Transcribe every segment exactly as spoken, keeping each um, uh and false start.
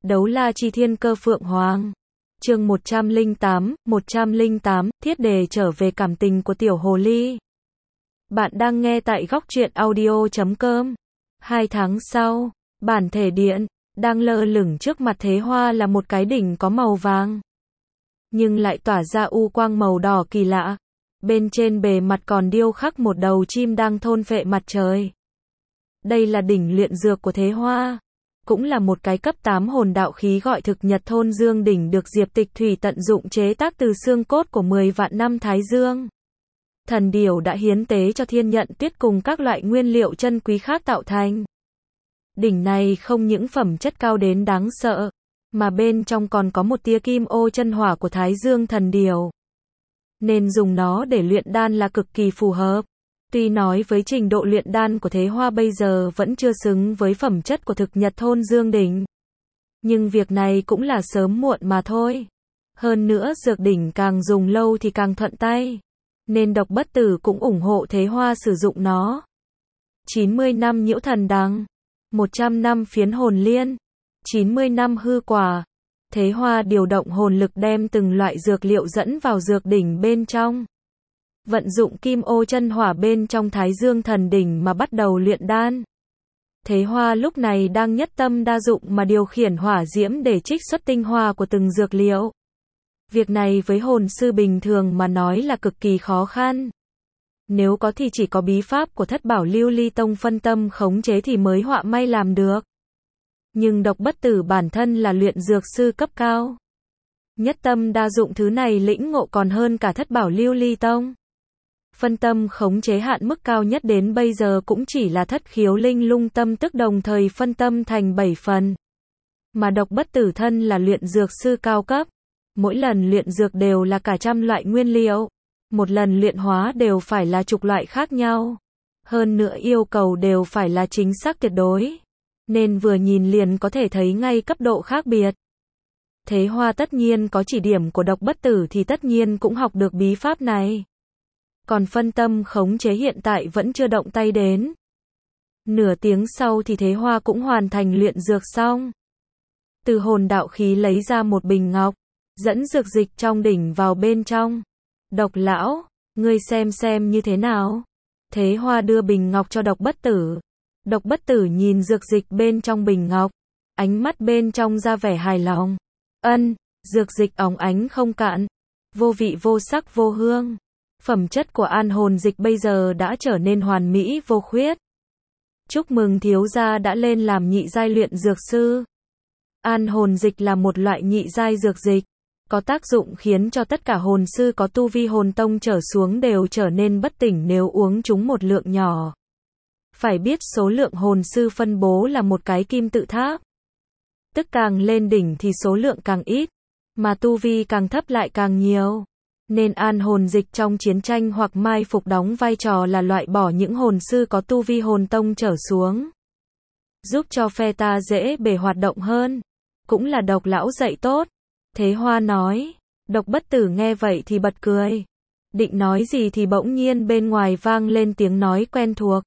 Đấu la chi thiên cơ phượng hoàng. Chương một trăm lẻ tám, một trăm lẻ tám, thiết đề trở về cảm tình của tiểu hồ ly. Bạn đang nghe tại góc truyện audio chấm com. Hai tháng sau, bản thể điện, đang lơ lửng trước mặt Thế Hoa là một cái đỉnh có màu vàng. Nhưng lại tỏa ra u quang màu đỏ kỳ lạ. Bên trên bề mặt còn điêu khắc một đầu chim đang thôn phệ mặt trời. Đây là đỉnh luyện dược của Thế Hoa. Cũng là một cái cấp tám hồn đạo khí gọi thực nhật thôn dương đỉnh được Diệp Tịch Thủy tận dụng chế tác từ xương cốt của mười vạn năm Thái Dương. Thần điểu đã hiến tế cho thiên nhận tuyết cùng các loại nguyên liệu chân quý khác tạo thành. Đỉnh này không những phẩm chất cao đến đáng sợ, mà bên trong còn có một tia kim ô chân hỏa của Thái Dương thần điểu. Nên dùng nó để luyện đan là cực kỳ phù hợp. Tuy nói với trình độ luyện đan của Thế Hoa bây giờ vẫn chưa xứng với phẩm chất của thực nhật thôn dương đỉnh. Nhưng việc này cũng là sớm muộn mà thôi. Hơn nữa dược đỉnh càng dùng lâu thì càng thuận tay. Nên Độc Bất Tử cũng ủng hộ Thế Hoa sử dụng nó. chín mươi năm nhiễu thần đằng. một trăm năm phiến hồn liên. chín mươi năm hư quả. Thế Hoa điều động hồn lực đem từng loại dược liệu dẫn vào dược đỉnh bên trong. Vận dụng kim ô chân hỏa bên trong Thái Dương thần đỉnh mà bắt đầu luyện đan. Thế Hoa lúc này đang nhất tâm đa dụng mà điều khiển hỏa diễm để trích xuất tinh hoa của từng dược liệu. Việc này với hồn sư bình thường mà nói là cực kỳ khó khăn. Nếu có thì chỉ có bí pháp của Thất Bảo Lưu Ly Tông phân tâm khống chế thì mới họa may làm được. Nhưng Độc Bất Tử bản thân là luyện dược sư cấp cao. Nhất tâm đa dụng thứ này lĩnh ngộ còn hơn cả Thất Bảo Lưu Ly Tông. Phân tâm khống chế hạn mức cao nhất đến bây giờ cũng chỉ là thất khiếu linh lung tâm tức đồng thời phân tâm thành bảy phần. Mà Độc Bất Tử thân là luyện dược sư cao cấp. Mỗi lần luyện dược đều là cả trăm loại nguyên liệu. Một lần luyện hóa đều phải là chục loại khác nhau. Hơn nữa yêu cầu đều phải là chính xác tuyệt đối. Nên vừa nhìn liền có thể thấy ngay cấp độ khác biệt. Thế Hoa tất nhiên có chỉ điểm của Độc Bất Tử thì tất nhiên cũng học được bí pháp này. Còn phân tâm khống chế hiện tại vẫn chưa động tay đến. Nửa tiếng sau thì Thế Hoa cũng hoàn thành luyện dược xong. Từ hồn đạo khí lấy ra một bình ngọc, dẫn dược dịch trong đỉnh vào bên trong. Độc lão, ngươi xem xem như thế nào. Thế Hoa đưa bình ngọc cho Độc Bất Tử. Độc Bất Tử nhìn dược dịch bên trong bình ngọc, ánh mắt bên trong ra vẻ hài lòng. Ân, dược dịch óng ánh không cạn, vô vị vô sắc vô hương. Phẩm chất của an hồn dịch bây giờ đã trở nên hoàn mỹ vô khuyết. Chúc mừng thiếu gia đã lên làm nhị giai luyện dược sư. An hồn dịch là một loại nhị giai dược dịch, có tác dụng khiến cho tất cả hồn sư có tu vi hồn tông trở xuống đều trở nên bất tỉnh nếu uống chúng một lượng nhỏ. Phải biết số lượng hồn sư phân bố là một cái kim tự tháp. Tức càng lên đỉnh thì số lượng càng ít, mà tu vi càng thấp lại càng nhiều. Nên an hồn dịch trong chiến tranh hoặc mai phục đóng vai trò là loại bỏ những hồn sư có tu vi hồn tông trở xuống. Giúp cho phe ta dễ bề hoạt động hơn. Cũng là Độc lão dạy tốt. Thế Hoa nói. Độc Bất Tử nghe vậy thì bật cười. Định nói gì thì bỗng nhiên bên ngoài vang lên tiếng nói quen thuộc.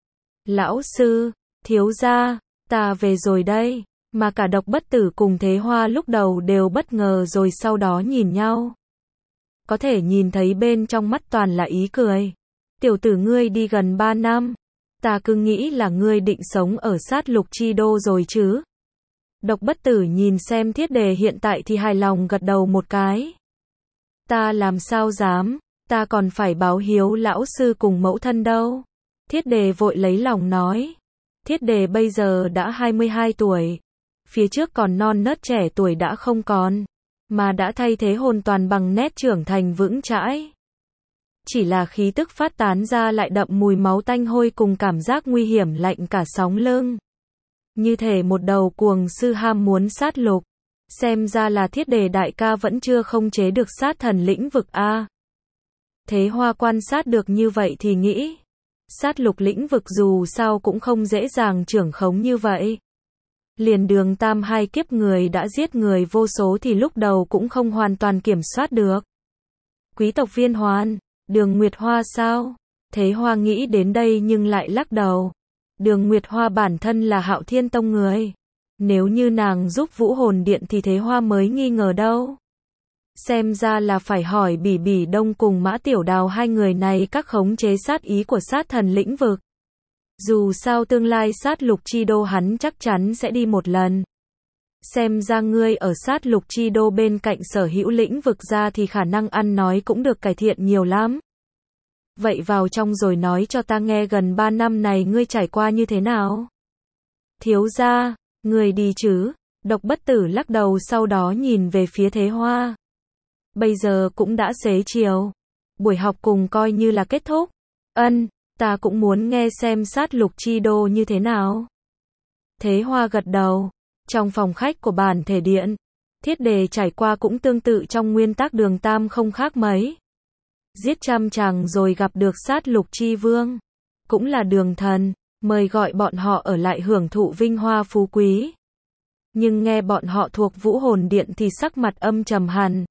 Lão sư, thiếu gia, ta về rồi đây. Mà cả Độc Bất Tử cùng Thế Hoa lúc đầu đều bất ngờ rồi sau đó nhìn nhau. Có thể nhìn thấy bên trong mắt toàn là ý cười. Tiểu tử ngươi đi gần ba năm. Ta cứ nghĩ là ngươi định sống ở sát lục chi đô rồi chứ. Độc Bất Tử nhìn xem thiết đề hiện tại thì hài lòng gật đầu một cái. Ta làm sao dám, ta còn phải báo hiếu lão sư cùng mẫu thân đâu. Thiết đề vội lấy lòng nói. Thiết đề bây giờ đã hai mươi hai tuổi. Phía trước còn non nớt trẻ tuổi đã không còn. Mà đã thay thế hoàn toàn bằng nét trưởng thành vững chãi. Chỉ là khí tức phát tán ra lại đậm mùi máu tanh hôi cùng cảm giác nguy hiểm lạnh cả sóng lưng. Như thể một đầu cuồng sư ham muốn sát lục. Xem ra là thiết đề đại ca vẫn chưa khống chế được sát thần lĩnh vực a. Thế Hoa quan sát được như vậy thì nghĩ. Sát lục lĩnh vực dù sao cũng không dễ dàng trưởng khống như vậy. Liền đường tam hai kiếp người đã giết người vô số thì lúc đầu cũng không hoàn toàn kiểm soát được. Quý tộc Viên Hoàn, Đường Nguyệt Hoa sao? Thế Hoa nghĩ đến đây nhưng lại lắc đầu. Đường Nguyệt Hoa bản thân là Hạo Thiên Tông người. Nếu như nàng giúp Vũ Hồn Điện thì Thế Hoa mới nghi ngờ đâu. Xem ra là phải hỏi Bỉ Bỉ Đông cùng Mã Tiểu Đào hai người này các khống chế sát ý của sát thần lĩnh vực. Dù sao tương lai sát lục chi đô hắn chắc chắn sẽ đi một lần. Xem ra ngươi ở sát lục chi đô bên cạnh sở hữu lĩnh vực ra thì khả năng ăn nói cũng được cải thiện nhiều lắm. Vậy vào trong rồi nói cho ta nghe gần ba năm này ngươi trải qua như thế nào? Thiếu gia, ngươi đi chứ? Độc Bất Tử lắc đầu sau đó nhìn về phía Thế Hoa. Bây giờ cũng đã xế chiều. Buổi học cùng coi như là kết thúc. Ân, ta cũng muốn nghe xem sát lục chi đô như thế nào. Thế Hoa gật đầu. Trong phòng khách của bản thể điện, Thiết Đề trải qua cũng tương tự trong nguyên tắc Đường Tam không khác mấy. Giết trăm chàng rồi gặp được sát lục chi vương. Cũng là Đường Thần, mời gọi bọn họ ở lại hưởng thụ vinh hoa phú quý. Nhưng nghe bọn họ thuộc Vũ Hồn Điện thì sắc mặt âm trầm hẳn.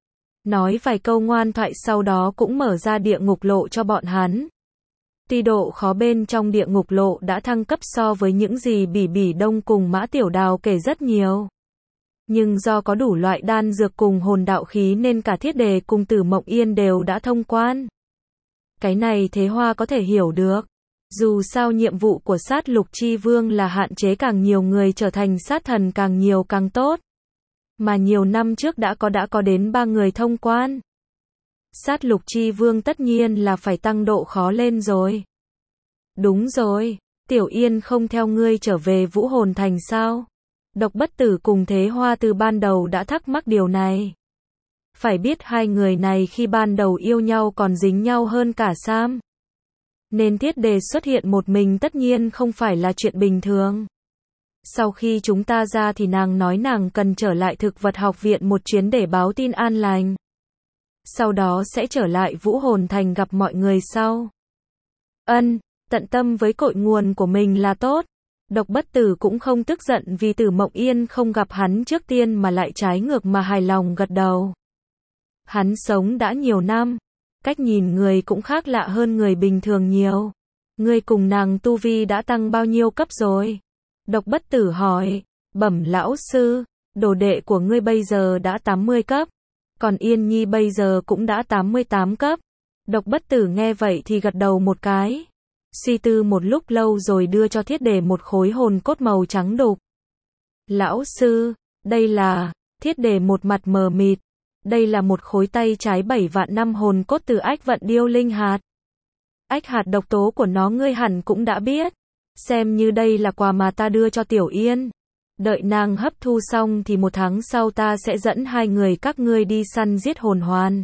Nói vài câu ngoan thoại sau đó cũng mở ra địa ngục lộ cho bọn hắn. Tuy độ khó bên trong địa ngục lộ đã thăng cấp so với những gì Bỉ Bỉ Đông cùng Mã Tiểu Đào kể rất nhiều. Nhưng do có đủ loại đan dược cùng hồn đạo khí nên cả Thiết Đề cùng Tử Mộng Yên đều đã thông quan. Cái này Thế Hoa có thể hiểu được. Dù sao nhiệm vụ của sát lục chi vương là hạn chế càng nhiều người trở thành sát thần càng nhiều càng tốt. Mà nhiều năm trước đã có đã có đến ba người thông quan. Sát lục chi vương tất nhiên là phải tăng độ khó lên rồi. Đúng rồi, Tiểu Yên không theo ngươi trở về Vũ Hồn Thành sao? Độc Bất Tử cùng Thế Hoa từ ban đầu đã thắc mắc điều này. Phải biết hai người này khi ban đầu yêu nhau còn dính nhau hơn cả Sam. Nên Thiết Đề xuất hiện một mình tất nhiên không phải là chuyện bình thường. Sau khi chúng ta ra thì nàng nói nàng cần trở lại thực vật học viện một chuyến để báo tin an lành. Sau đó sẽ trở lại Vũ Hồn Thành gặp mọi người sau. Ân, tận tâm với cội nguồn của mình là tốt. Độc Bất Tử cũng không tức giận vì Tử Mộng Yên không gặp hắn trước tiên mà lại trái ngược mà hài lòng gật đầu. Hắn sống đã nhiều năm, cách nhìn người cũng khác lạ hơn người bình thường nhiều. Ngươi cùng nàng tu vi đã tăng bao nhiêu cấp rồi? Độc Bất Tử hỏi. Bẩm lão sư, đồ đệ của ngươi bây giờ đã tám mươi cấp. Còn Yên Nhi bây giờ cũng đã tám mươi tám cấp. Độc Bất Tử nghe vậy thì gật đầu một cái. Suy tư một lúc lâu rồi đưa cho Thiết Đề một khối hồn cốt màu trắng đục. Lão sư, đây là... Thiết Đề một mặt mờ mịt. Đây là một khối tay trái bảy vạn năm hồn cốt từ ách vận điêu linh hạt. Ách hạt độc tố của nó ngươi hẳn cũng đã biết. Xem như đây là quà mà ta đưa cho Tiểu Yên. Đợi nàng hấp thu xong thì một tháng sau ta sẽ dẫn hai người các ngươi đi săn giết hồn hoàn.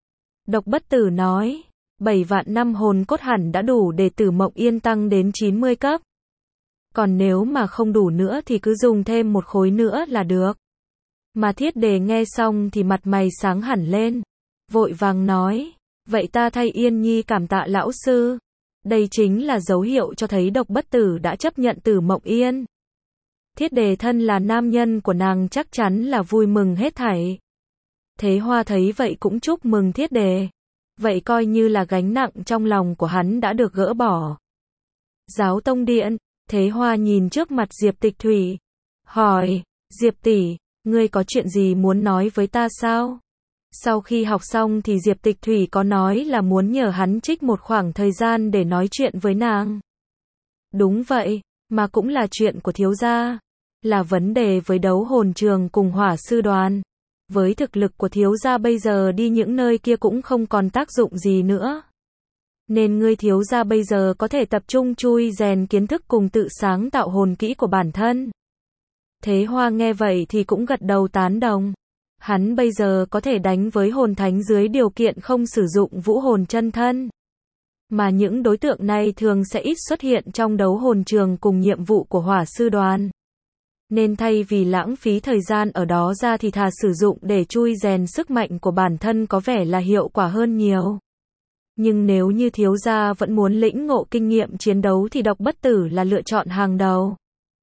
Độc Bất Tử nói, bảy vạn năm hồn cốt hẳn đã đủ để Tử Mộng Yên tăng đến chín mươi cấp. Còn nếu mà không đủ nữa thì cứ dùng thêm một khối nữa là được. Mà Thiết Đề nghe xong thì mặt mày sáng hẳn lên. Vội vàng nói, vậy ta thay Yên Nhi cảm tạ lão sư. Đây chính là dấu hiệu cho thấy Độc Bất Tử đã chấp nhận Tử Mộng Yên. Thiết Đề thân là nam nhân của nàng chắc chắn là vui mừng hết thảy. Thế Hoa thấy vậy cũng chúc mừng Thiết Đề. Vậy coi như là gánh nặng trong lòng của hắn đã được gỡ bỏ. Giáo tông điện, Thế Hoa nhìn trước mặt Diệp Tịch Thủy. Hỏi, Diệp tỷ, ngươi có chuyện gì muốn nói với ta sao? Sau khi học xong thì Diệp Tịch Thủy có nói là muốn nhờ hắn trích một khoảng thời gian để nói chuyện với nàng. Đúng vậy, mà cũng là chuyện của thiếu gia. Là vấn đề với đấu hồn trường cùng hỏa sư đoàn. Với thực lực của thiếu gia bây giờ đi những nơi kia cũng không còn tác dụng gì nữa. Nên ngươi thiếu gia bây giờ có thể tập trung chui rèn kiến thức cùng tự sáng tạo hồn kỹ của bản thân. Thế Hoa nghe vậy thì cũng gật đầu tán đồng. Hắn bây giờ có thể đánh với hồn thánh dưới điều kiện không sử dụng vũ hồn chân thân. Mà những đối tượng này thường sẽ ít xuất hiện trong đấu hồn trường cùng nhiệm vụ của hỏa sư đoàn. Nên thay vì lãng phí thời gian ở đó ra thì thà sử dụng để chui rèn sức mạnh của bản thân có vẻ là hiệu quả hơn nhiều. Nhưng nếu như thiếu gia vẫn muốn lĩnh ngộ kinh nghiệm chiến đấu thì Độc Bất Tử là lựa chọn hàng đầu.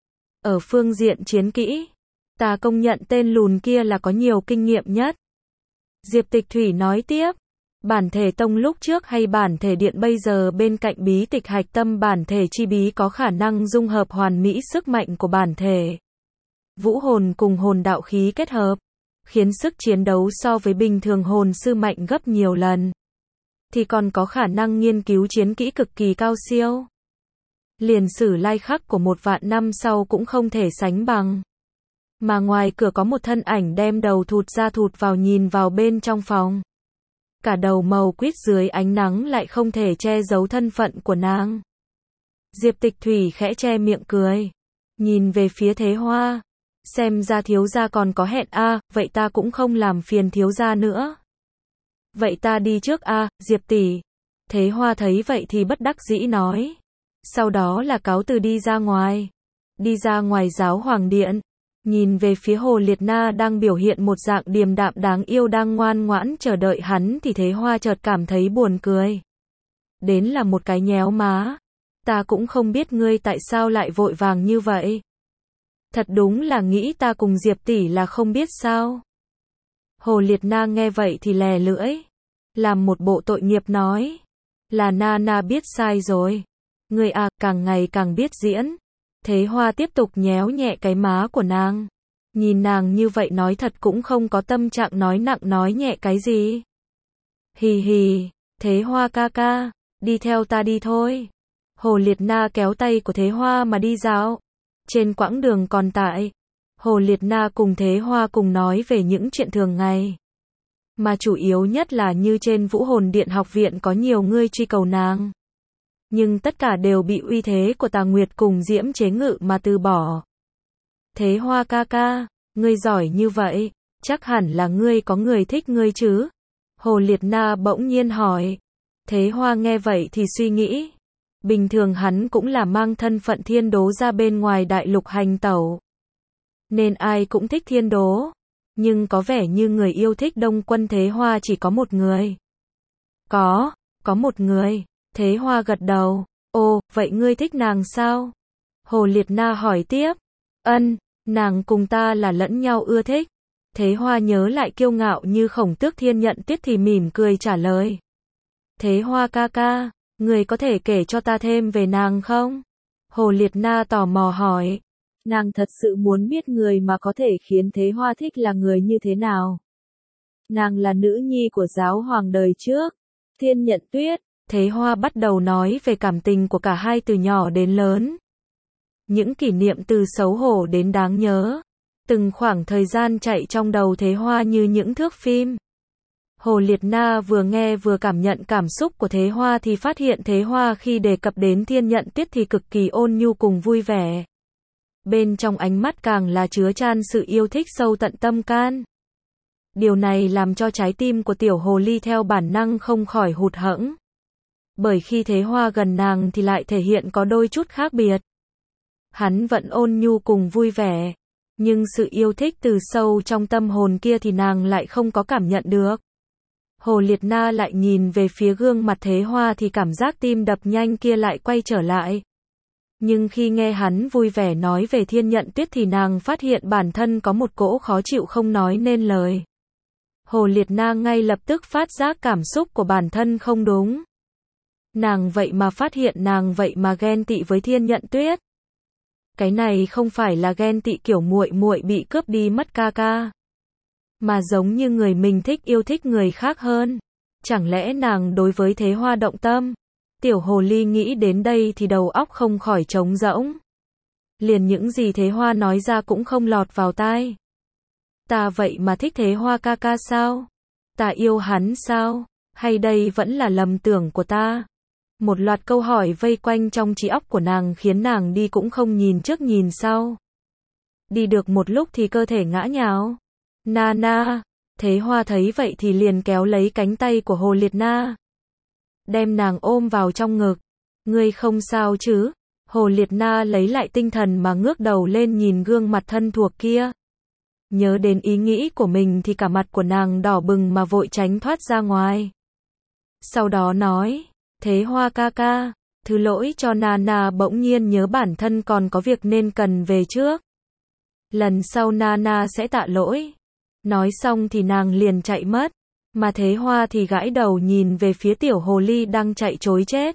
Ở phương diện chiến kỹ, ta công nhận tên lùn kia là có nhiều kinh nghiệm nhất. Diệp Tịch Thủy nói tiếp, bản thể tông lúc trước hay bản thể điện bây giờ bên cạnh bí tịch hạch tâm bản thể chi bí có khả năng dung hợp hoàn mỹ sức mạnh của bản thể. Vũ hồn cùng hồn đạo khí kết hợp, khiến sức chiến đấu so với bình thường hồn sư mạnh gấp nhiều lần. Thì còn có khả năng nghiên cứu chiến kỹ cực kỳ cao siêu. Liền sử lai khắc của một vạn năm sau cũng không thể sánh bằng. Mà ngoài cửa có một thân ảnh đem đầu thụt ra thụt vào nhìn vào bên trong phòng. Cả đầu màu quýt dưới ánh nắng lại không thể che giấu thân phận của nàng. Diệp Tịch Thủy khẽ che miệng cười. Nhìn về phía Thế Hoa. Xem ra thiếu gia còn có hẹn a, à, vậy ta cũng không làm phiền thiếu gia nữa. Vậy ta đi trước a, à, Diệp tỷ. Thế Hoa thấy vậy thì bất đắc dĩ nói. Sau đó là cáo từ đi ra ngoài. Đi ra ngoài giáo hoàng điện. Nhìn về phía Hồ Liệt Na đang biểu hiện một dạng điềm đạm đáng yêu đang ngoan ngoãn chờ đợi hắn thì Thế Hoa chợt cảm thấy buồn cười. Đến là một cái nhéo má. Ta cũng không biết ngươi tại sao lại vội vàng như vậy. Thật đúng là nghĩ ta cùng Diệp tỷ là không biết sao. Hồ Liệt Na nghe vậy thì lè lưỡi. Làm một bộ tội nghiệp nói. Là Na Na biết sai rồi. Ngươi à, càng ngày càng biết diễn. Thế Hoa tiếp tục nhéo nhẹ cái má của nàng. Nhìn nàng như vậy nói thật cũng không có tâm trạng nói nặng nói nhẹ cái gì. Hì hì, Thế Hoa ca ca, đi theo ta đi thôi. Hồ Liệt Na kéo tay của Thế Hoa mà đi dạo. Trên quãng đường còn tại, Hồ Liệt Na cùng Thế Hoa cùng nói về những chuyện thường ngày. Mà chủ yếu nhất là như trên Vũ Hồn Điện học viện có nhiều người truy cầu nàng. Nhưng tất cả đều bị uy thế của Tà Nguyệt cùng Diễm Chế Ngự mà từ bỏ. Thế Hoa ca ca, ngươi giỏi như vậy, chắc hẳn là ngươi có người thích ngươi chứ? Hồ Liệt Na bỗng nhiên hỏi. Thế Hoa nghe vậy thì suy nghĩ. Bình thường hắn cũng là mang thân phận thiên đố ra bên ngoài đại lục hành tẩu. Nên ai cũng thích thiên đố. Nhưng có vẻ như người yêu thích Đông Quân Thế Hoa chỉ có một người. Có, có một người. Thế Hoa gật đầu. Ồ, vậy ngươi thích nàng sao? Hồ Liệt Na hỏi tiếp. Ân, nàng cùng ta là lẫn nhau ưa thích. Thế Hoa nhớ lại kiêu ngạo như Khổng Tước Thiên Nhận Tuyết thì mỉm cười trả lời. Thế Hoa ca ca, người có thể kể cho ta thêm về nàng không? Hồ Liệt Na tò mò hỏi. Nàng thật sự muốn biết người mà có thể khiến Thế Hoa thích là người như thế nào. Nàng là nữ nhi của giáo hoàng đời trước, Thiên Nhận Tuyết. Thế Hoa bắt đầu nói về cảm tình của cả hai từ nhỏ đến lớn. Những kỷ niệm từ xấu hổ đến đáng nhớ. Từng khoảng thời gian chạy trong đầu Thế Hoa như những thước phim. Hồ Liệt Na vừa nghe vừa cảm nhận cảm xúc của Thế Hoa thì phát hiện Thế Hoa khi đề cập đến Thiên Nhận Tuyết thì cực kỳ ôn nhu cùng vui vẻ. Bên trong ánh mắt càng là chứa chan sự yêu thích sâu tận tâm can. Điều này làm cho trái tim của tiểu hồ ly theo bản năng không khỏi hụt hẫng. Bởi khi Thế Hoa gần nàng thì lại thể hiện có đôi chút khác biệt. Hắn vẫn ôn nhu cùng vui vẻ. Nhưng sự yêu thích từ sâu trong tâm hồn kia thì nàng lại không có cảm nhận được. Hồ Liệt Na lại nhìn về phía gương mặt Thế Hoa thì cảm giác tim đập nhanh kia lại quay trở lại. Nhưng khi nghe hắn vui vẻ nói về Thiên Nhận Tuyết thì nàng phát hiện bản thân có một cỗ khó chịu không nói nên lời. Hồ Liệt Na ngay lập tức phát giác cảm xúc của bản thân không đúng. Nàng vậy mà phát hiện nàng vậy mà ghen tị với Thiên Nhận Tuyết. Cái này không phải là ghen tị kiểu muội muội bị cướp đi mất ca ca, mà giống như người mình thích yêu thích người khác hơn. Chẳng lẽ nàng đối với Thế Hoa động tâm? Tiểu hồ ly nghĩ đến đây thì đầu óc không khỏi trống rỗng. Liền những gì Thế Hoa nói ra cũng không lọt vào tai. Ta vậy mà thích Thế Hoa ca ca sao? Ta yêu hắn sao? Hay đây vẫn là lầm tưởng của ta? Một loạt câu hỏi vây quanh trong trí óc của nàng khiến nàng đi cũng không nhìn trước nhìn sau. Đi được một lúc thì cơ thể ngã nhào. Na na, Thế Hoa thấy vậy thì liền kéo lấy cánh tay của Hồ Liệt Na. Đem nàng ôm vào trong ngực. Ngươi không sao chứ? Hồ Liệt Na lấy lại tinh thần mà ngước đầu lên nhìn gương mặt thân thuộc kia. Nhớ đến ý nghĩ của mình thì cả mặt của nàng đỏ bừng mà vội tránh thoát ra ngoài. Sau đó nói. Thế Hoa ca ca, thứ lỗi cho Nana bỗng nhiên nhớ bản thân còn có việc nên cần về trước. Lần sau Nana sẽ tạ lỗi. Nói xong thì nàng liền chạy mất. Mà Thế Hoa thì gãi đầu nhìn về phía tiểu hồ ly đang chạy trối chết.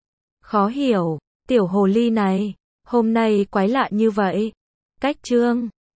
Khó hiểu, tiểu hồ ly này, hôm nay quái lạ như vậy. Cách chương